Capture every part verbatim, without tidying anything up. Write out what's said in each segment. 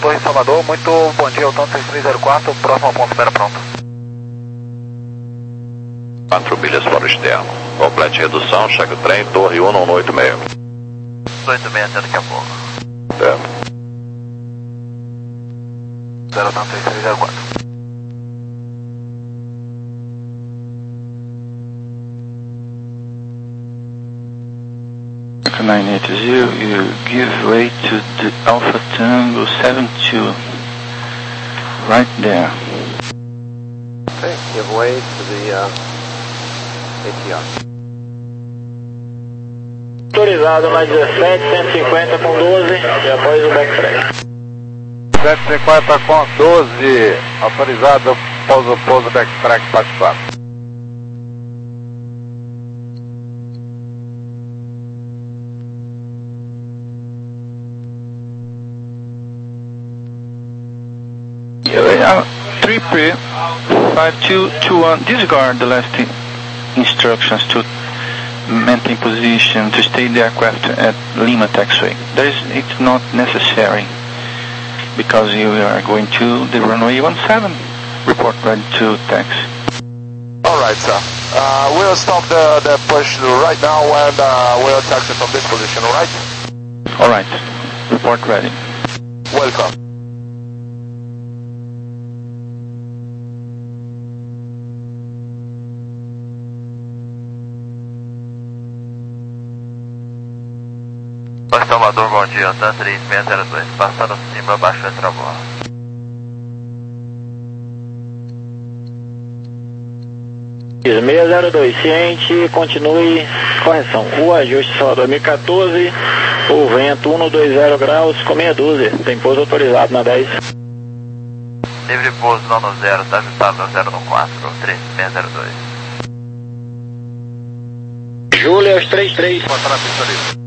Torre Salvador, muito bom dia, Alton três três zero quatro, próximo ponto, espera pronto. quatro milhas para o externo. Complete redução, chegue o trem, Torre um um oito seis. oito seis até daqui a pouco. Certo. zero Alton três três zero quatro. nine eight zero, you give way to the Alpha Tango seven two, right there. Okay, give way to the uh, A T R. Autorizado na dezessete, cento e cinquenta com doze, e após o backtrack. cento e cinquenta com doze, autorizado, pouso, pouso, backtrack, parte quatro. Uh, three P five two two one, disregard the last instructions to maintain position to stay the aircraft at Lima taxiway. There is, it's not necessary because you are going to the runway one seven. Report ready to taxi. Alright, sir. Uh, we'll stop the, the push right now and uh, we'll taxi from this position, alright? Alright. Report ready. Welcome. Torre Salvador, bom dia, Alton três seis zero dois, passando acima, abaixo da travão. seis zero dois, ciente, continue, correção. O ajuste Salvador dois mil e quatorze, o vento um dois zero graus com meia dúzia, tem pouso autorizado na dez. Livre pouso nono zero, está ajustado no zero no quatro, três seis zero dois. Júlia, aos três três. Botar na pista livre.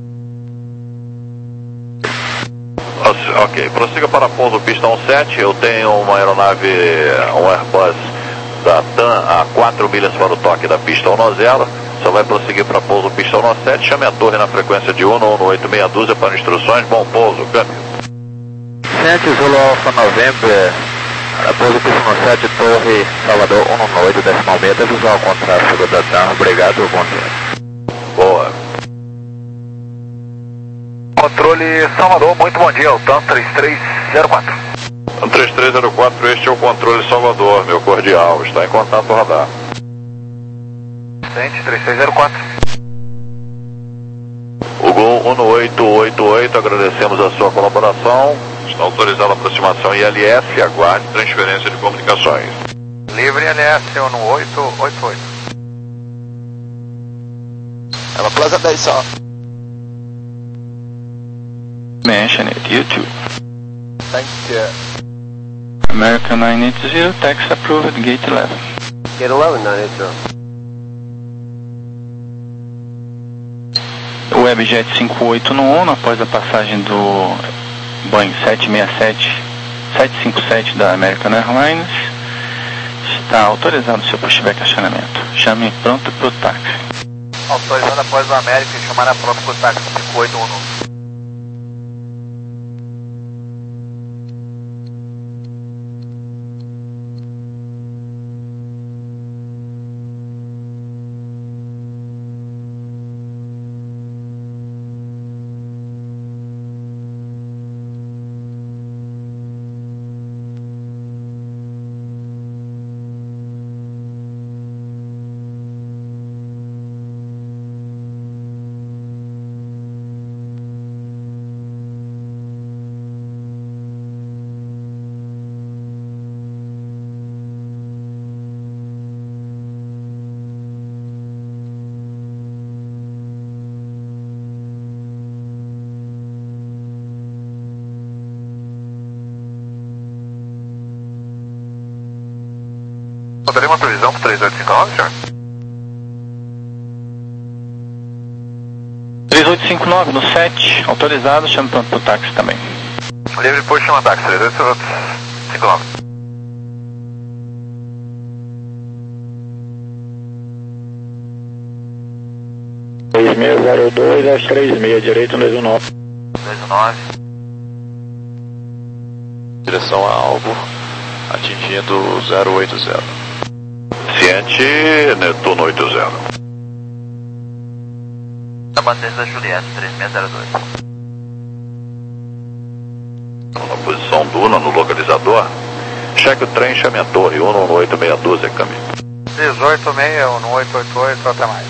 Ok, prossiga para pouso pista um sete, eu tenho uma aeronave, um Airbus da TAM a quatro milhas para o toque da pista um zero, só vai prosseguir para pouso pista um sete, chame a torre na frequência de um um oito meia dúzia para instruções, bom pouso, câmbio. sete Zulu Alpha November, pouso pista um sete, Torre Salvador um um oito, decimal meia, visual com tráfego da TAM, obrigado, bom dia. Boa. Controle Salvador, muito bom dia, Alton três três zero quatro. três três zero quatro, este é o controle Salvador, meu cordial, está em contato radar. Sente, três seis zero quatro. O Gol um oito oito oito, agradecemos a sua colaboração, está autorizada a aproximação I L S, aguarde transferência de comunicações. Livre I L S um oito oito oito. Have a pleasant day, sir. Mention it, you too. Thank you. American nine eight zero, taxi approved, gate eleven. Gate eleven, nine eight zero. Webjet cinco oito no ONU, após a passagem do Boeing sete seis sete, sete cinco sete da American Airlines, está autorizado o seu pushback acionamento. Chame pronto para o táxi. Autorizado após o América e chamar a pronto para o táxi cinco oito um. Poderia uma previsão para três oito cinco nove, senhor? três oito cinco nove no sete, autorizado, chame pronto para o táxi também. Livre por chama táxi, três oito cinco nove. três seis zero dois, aos três seis, direito dois um nove. dois um nove. Direção a alvo, atingindo zero oito zero. Ciente, Netuno oito zero. Na bandeira da Juliette, três seis zero dois. Na posição Duna, no localizador. Cheque o trem, chame a torre, um um oito seis dois, é caminho. dezoito seis, um oito oito oito, até mais.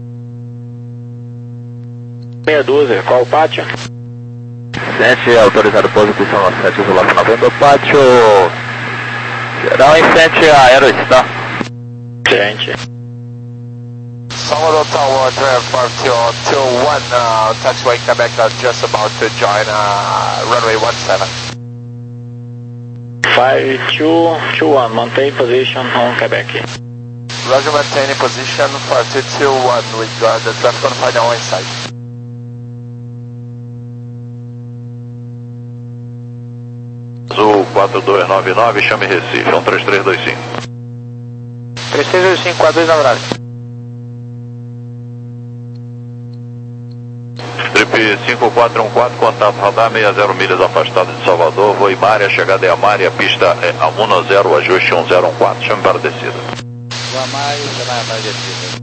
seis doze, qual o pátio? sete, autorizado pouso, pistão sete, isolação novembro, pátio. Geral em frente a Aerostar. Gente. Salvador Tower, Drive five two two one, uh, taxiway Quebec, uh, just about to join uh, runway one seven. five two two one, maintain position on Quebec. Roger, maintaining position five two two one, we got the traffic on final inside. Azul quatro dois nove nove, chame Recife, um três três dois cinco. três três dois cinco, quatro dois na horário. Trip cinco quatro um quatro, contato radar sessenta milhas afastado de Salvador, voo Imária, chegada é Amária, pista é Amuna zero, ajuste um zero um quatro, chame para a descida. Vou Amária, chame para a descida.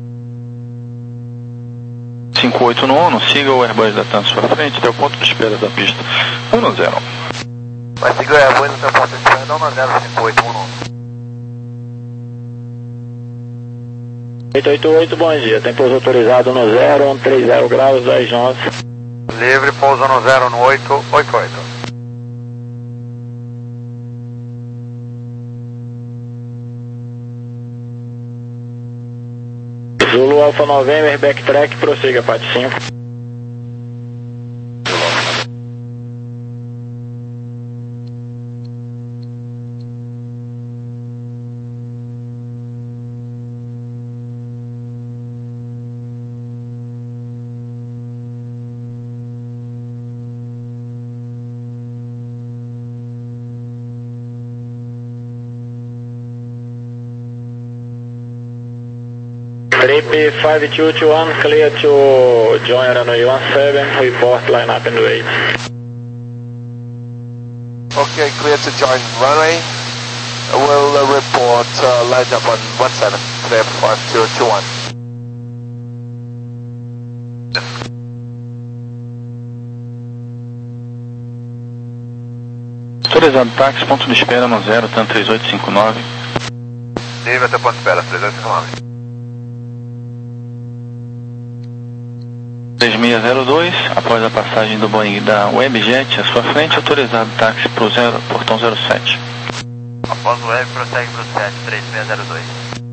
cinco oito no ONU, siga o Airbus da TAM à sua frente até o ponto de espera da pista um zero. Vai seguir o Airbus no seu ponto de espera, um zero cinco oito um. oito oito oito, bom dia. Tem pouso autorizado no zero, um três zero graus, dez nove. Livre, pouso no zero no oito oito oito. Zulu Alfa November, backtrack, prossiga, Pat cinco. Trip five two two one, clear to join runway one seven, report line up and wait. Okay, clear to join runway. We'll uh, report uh, line up on one seven, trip five two two one. Autorizado táxi, ponto de espera no zero, TAM três oito cinco nove. Livre até ponto de espera, três oito cinco nove. três seis zero dois, após a passagem do Boeing da Webjet à sua frente, autorizado táxi para o zero, portão zero sete. Após o Web, prossegue para o sete, três seis zero dois.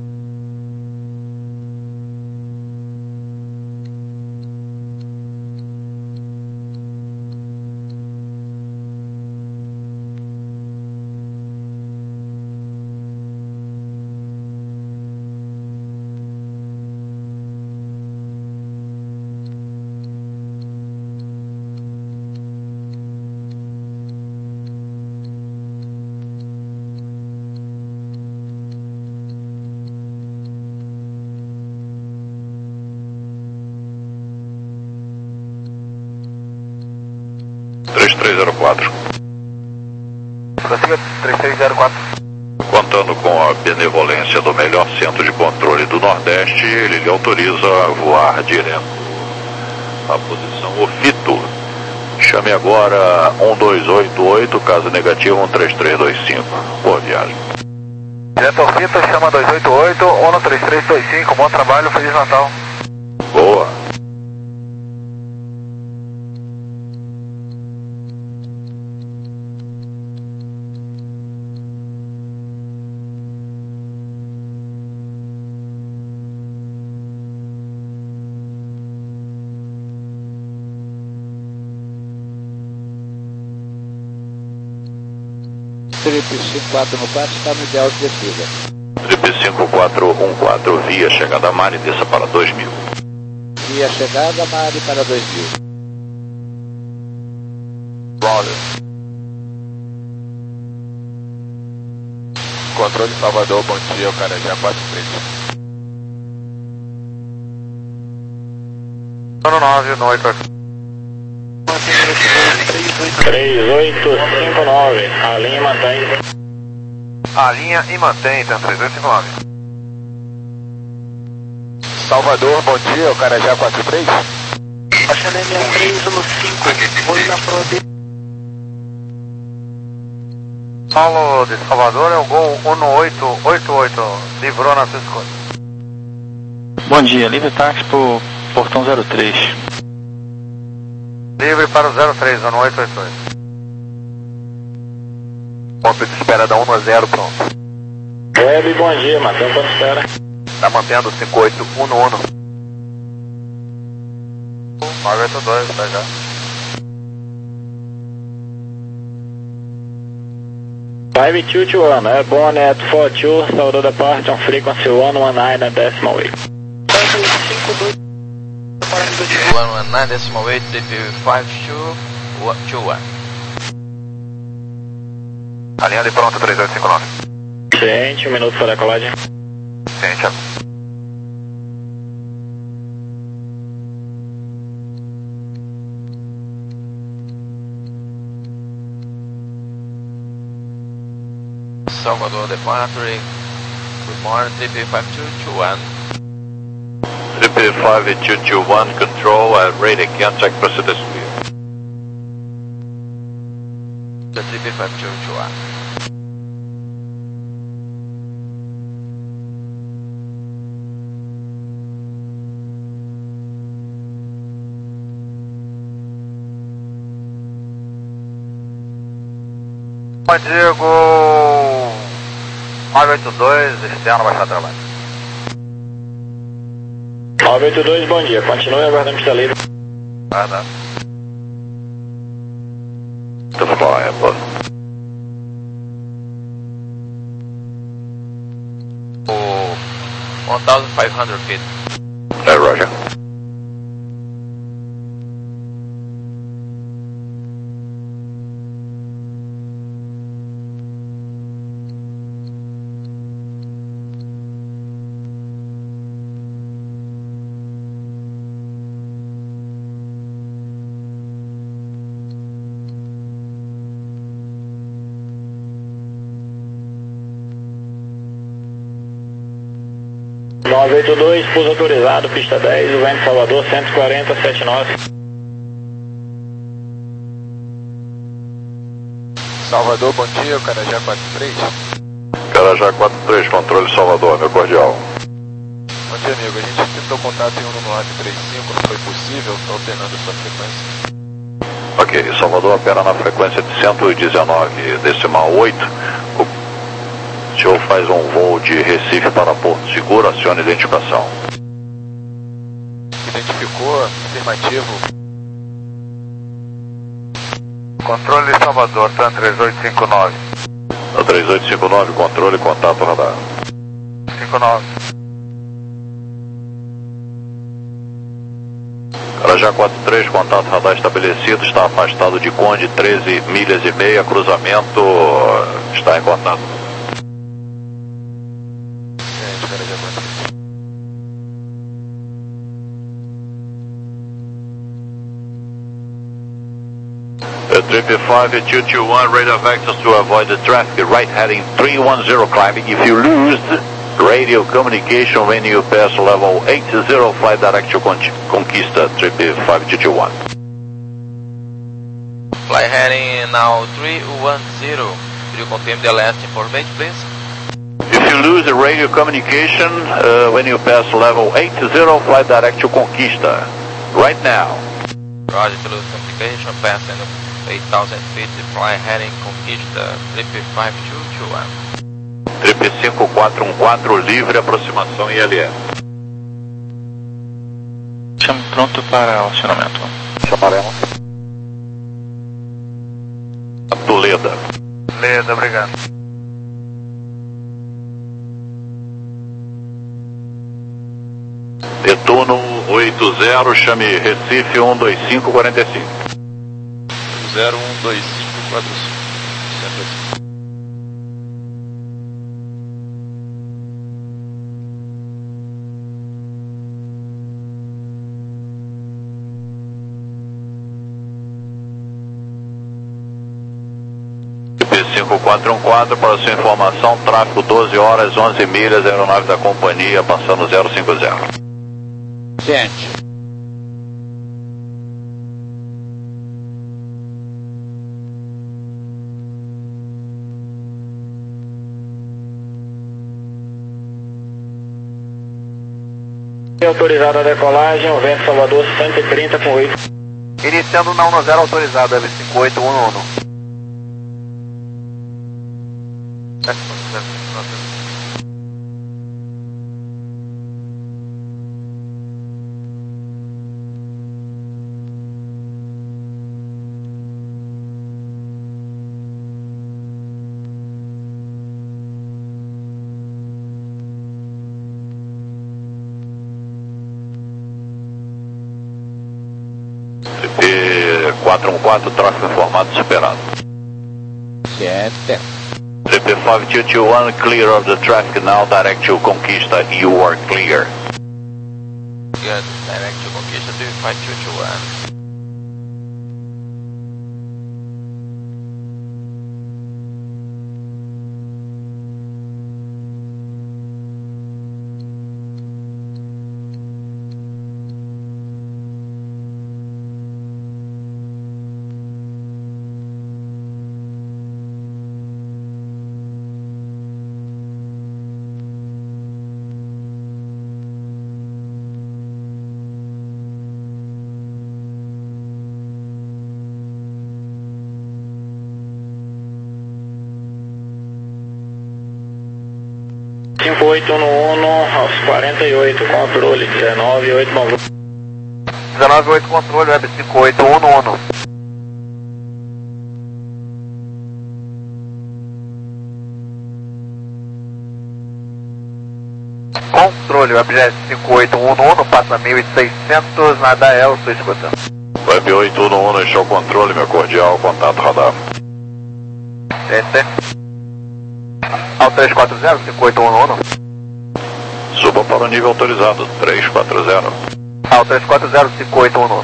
três três zero quatro. Prossiga três três zero quatro. Contando com a benevolência do melhor centro de controle do Nordeste, ele lhe autoriza a voar direto à posição OFITO. Chame agora um dois oito oito, caso negativo um três três dois cinco. Boa viagem. Direto ao Fito, chama dois oito oito, ONU três três dois cinco, bom trabalho, Feliz Natal. Boa. Trip cinco quatro no quatro, está no ideal de descida. Trip cinco quatro um quatro, via chegada a Mari, desça para dois mil. Via chegada, Mari para dois mil. Roger. Controle Salvador, bom dia, o cara já bate frente. Ano nove, no oito oito. Mantém três oito cinco nove, a linha mantém. A linha e mantém, então três oito cinco nove. Salvador, bom dia, o Carajá quatro três. Baixando M A três no cinco, oi na Prode. Paulo de Salvador é o Gol um oito oito oito, livrou na sua escolha. Bom dia, livre táxi pro portão zero três. Livre para o zero três, um oito oito oito. Ponto de espera da um a zero, pronto. Web, bom dia, mantém quanto espera. Tá mantendo cinco oito um um. nove oito dois, tá já. five two two one, airborne at four two, Salvador departure on frequency one one nine decimal eight. one one nine decimal eight, D P five two two one. A linha de pronto, três oito cinco nove. Ciente, um minuto para a decolagem. Ciente. Salvador departure, good morning, D P five two two one. D P five two two one, control, uh, rating, contact Mercedes Wheel. The D P five two two one. Bom, Diego, nove oito dois, externo, baixar trabalho. nove oito dois, bom dia, continue aguardando pista livre. Ah, tá. To fly, Airbus. Oh, one thousand five hundred feet. Hey, Roger. nove oito dois, pouso autorizado, pista dez, o vento Salvador, cento e quarenta, setenta e nove. Salvador, bom dia, o Carajá quatro três. Carajá quatro três, controle Salvador, meu cordial. Bom dia, amigo, a gente tentou contato em um nove três cinco, não foi possível, está alternando a sua frequência. Ok, Salvador opera na frequência de cento e dezenove decimal oito. O senhor faz um voo de Recife para Porto Seguro, acione identificação. Identificou, afirmativo. Controle Salvador, TAN três oito cinco nove. Na três oito cinco nove, controle e contato radar. cinco nove. Carajá quatro três, contato radar estabelecido, está afastado de Conde, treze milhas e meia, cruzamento, está em contato. D P five two two one, radar vectors to avoid the traffic, right heading three one zero climbing. If you lose radio communication when you pass level eight zero, fly direct to Conquista, D P five two two one. Fly heading now three one zero. Could you confirm the last information, please? If you lose the radio communication uh, when you pass level eight zero, fly direct to Conquista, right now. Roger, to lose communication, passing eight thousand feet, fly heading Conquista, D P five two two one. D P cinco quatro um quatro, livre, aproximação I L S. Chame pronto para acionamento. Chamaremos. Leda. Leda, obrigado. Retorno oitenta, chame Recife um dois cinco quatro cinco. zero um dois cinco quatro cinco. cinco quatro um quatro, para sua informação, tráfego doze horas, onze milhas, aeronave da companhia passando zero cinco zero. Ciente. Autorizada a decolagem, o vento Salvador cento e trinta com oito. Iniciando na um zero autorizado, Web cinco oito um um. E quatro um quatro, tráfego informado superado. Ciente. T P cinco two two one, clear of the traffic now, direct to Conquista, you are clear. Good, direct to Conquista two five two two one. cinco oito um um aos quarenta e oito, controle dezenove oito nove. dezenove oito controle, Web cinco oito um um. Controle, Web cinco oito um um, passa mil e seiscentos, nada é, eu estou escutando. Web oito um um, deixou o controle, meu cordial, contato radar. Ciente. Ao três quatro zero, cinco oito um um. Suba para o nível autorizado, três quatro zero. Ao três quatro zero, cinco oito um um.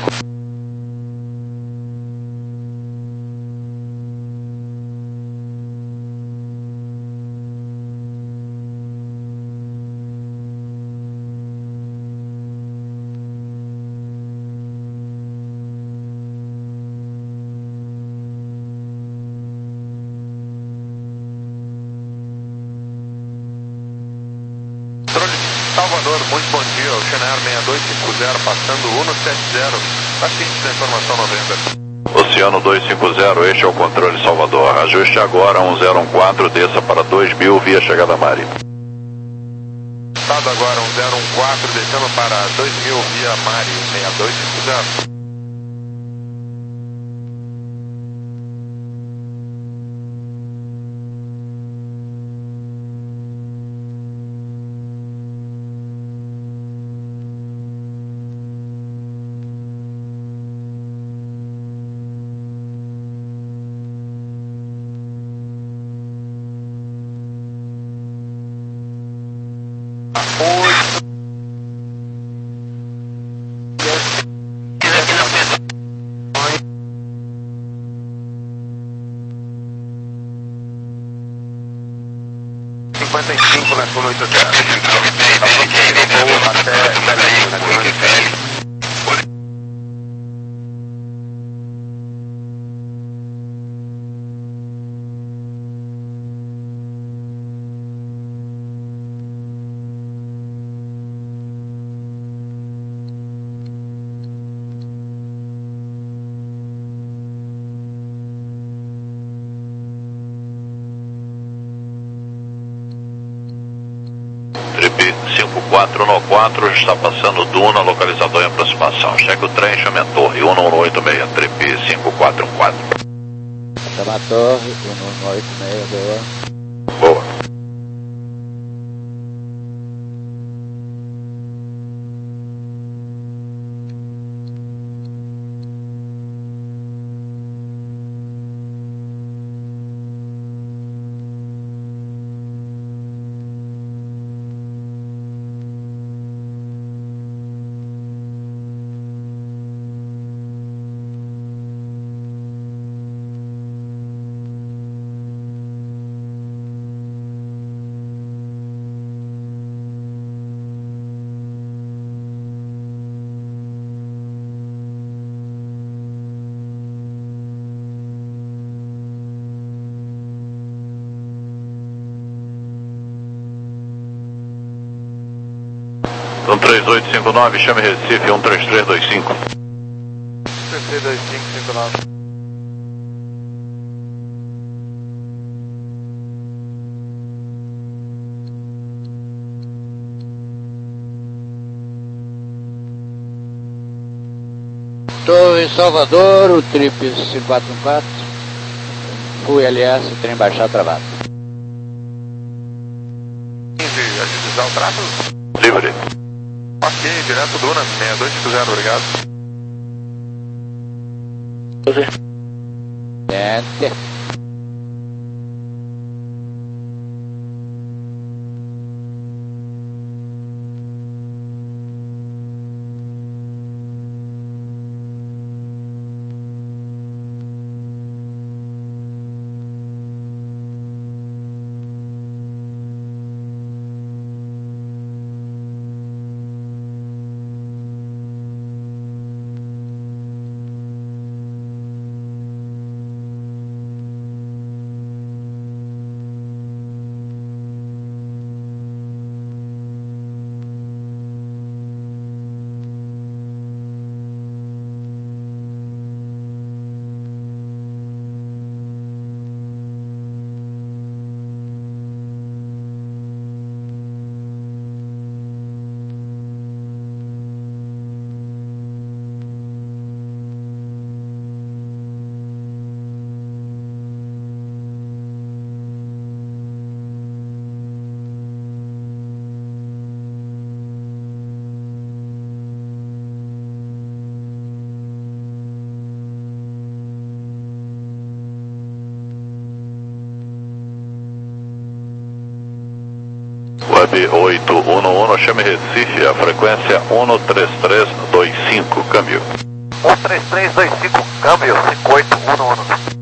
Salvador, muito bom dia, o Channel seis dois cinco zero, passando cento e setenta, paciente da informação novembro. Oceano dois cinco zero, este é o controle Salvador, ajuste agora um zero um quatro, desça para dois mil via chegada marítima. Estado agora um zero um quatro, descendo para dois mil via Mari, seis dois cinco zero. cinquenta e cinco na Zona oito zero. Até Belém, na Zona oito. cinco quatro um quatro, está passando Duna, localizador em aproximação. Cheque o trem, chame a torre, um um oito seis, Trip cinco quatro um quatro. Chama a torre, um um oito seis, boa. Boa. um três oito cinco nove, chame Recife, um três três dois cinco. um três três dois cinco cinco nove. Estou em Salvador, o Trip cinco quatro um quatro, fui L S, trem baixar travado. A divisão trato? Livre. Ok, direto Duna, seis dois cinco zero, obrigado. Enter. Web oito um um, chame Recife, a frequência um três três dois cinco, câmbio. um três três dois cinco, câmbio, cinco oito um um.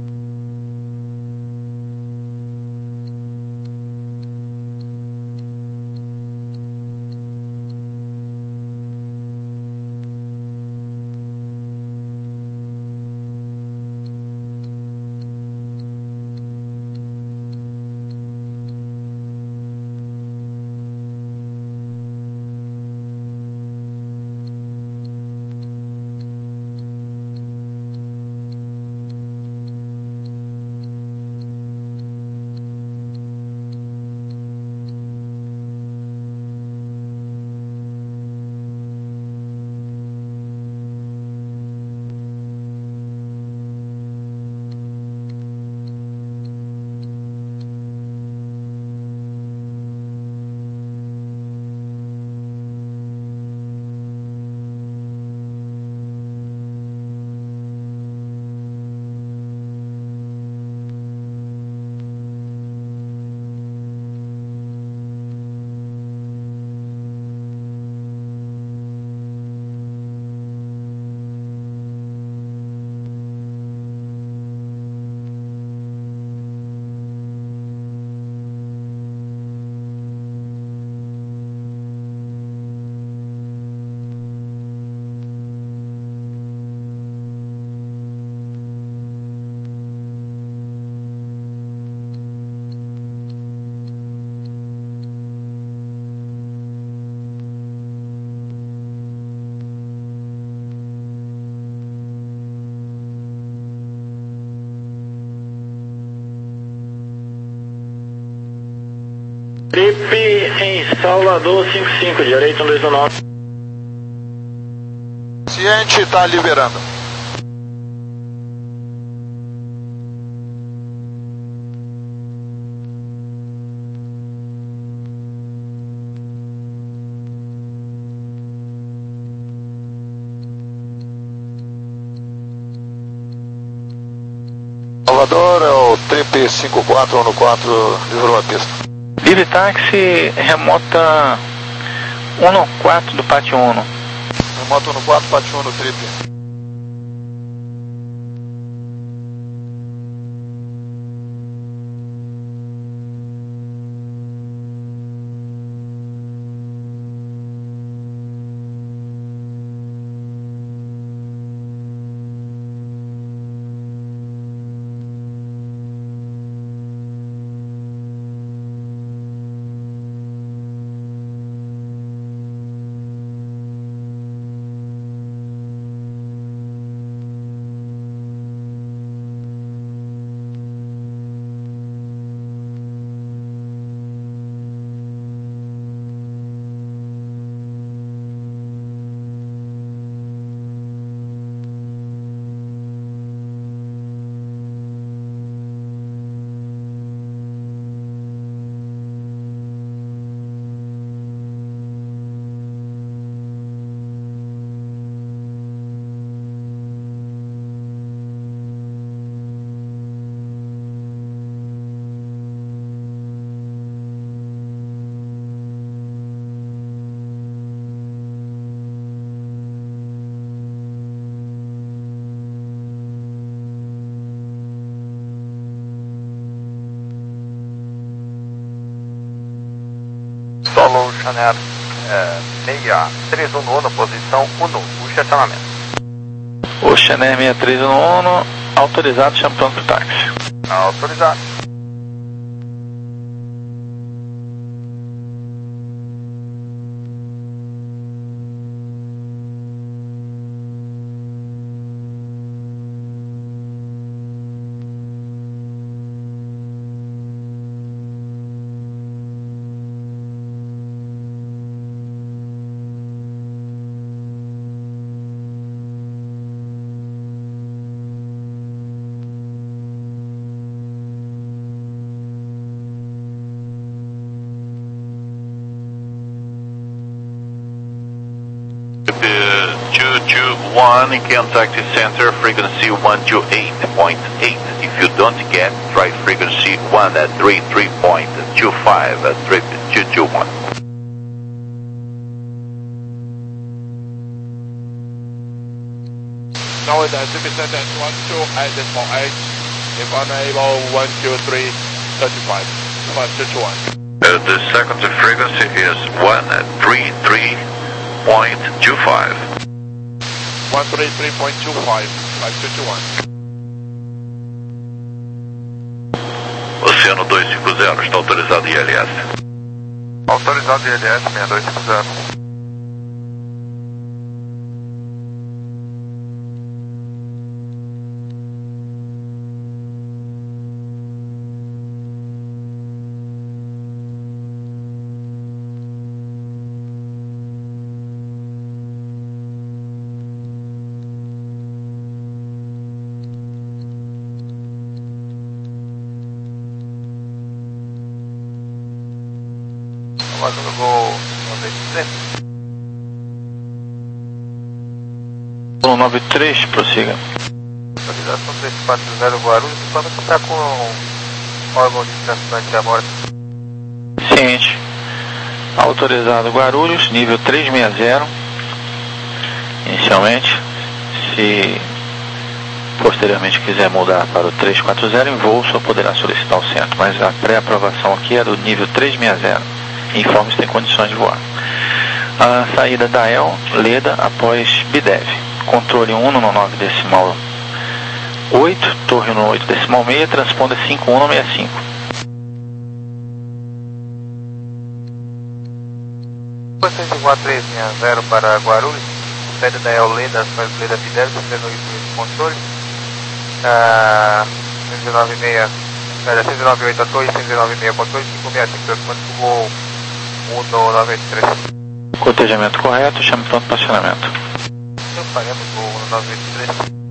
Trip em Salvador cinco cinco, direito um dois um nove. Ciente, está liberando. Salvador é o Trip cinco quatro um quatro, livrou a pista. Livre táxi, remota um quatro do Pátio um. Remoto um quatro, Pátio um no Trip. Chanel é, seis três um nono, posição um, o estacionamento. O Chanel seis três um nono, autorizado, chama pronto para táxi. Autorizado. two two one in contact center, frequency one two eight point eight. If you don't get, try frequency one at three three point two five at trip two two one. Now the Pacific center is one two eight decimal eight. If unable, one two three thirty-five. one two two one. Uh, the second frequency is one at three three point two five. one three three point two five. five two two one. Oceano dois cinco zero, está autorizado I L S. Autorizado I L S seis dois cinco zero. Vazando Gol noventa e três. Gol noventa e três, prossiga. Autorização três quatro zero Guarulhos, vamos contar com o órgão de transplante amora. Ciente. Autorizado Guarulhos, nível trezentos e sessenta. Inicialmente, se posteriormente quiser mudar para o trezentos e quarenta em voo, só poderá solicitar o centro, mas a pré-aprovação aqui é do nível trezentos e sessenta. Informe se tem condições de voar. A saída da E L, Leda, após Bidev. Controle um no nove decimal oito, torre no oito decimal seis, transponder cinco um no sessenta e cinco. Vocês de voar trezentos e sessenta para Guarulhos, saída da E L, Leda, após Leda Bidev, controle. Uh, cento e nove e seis, cento e nove e oito a torre, cento e nove e seis controle, cinco sessenta e cinco, transponder voo um no noventa e três. Cotejamento correto, chame pronto para acionamento. Então faremos o noventa e três.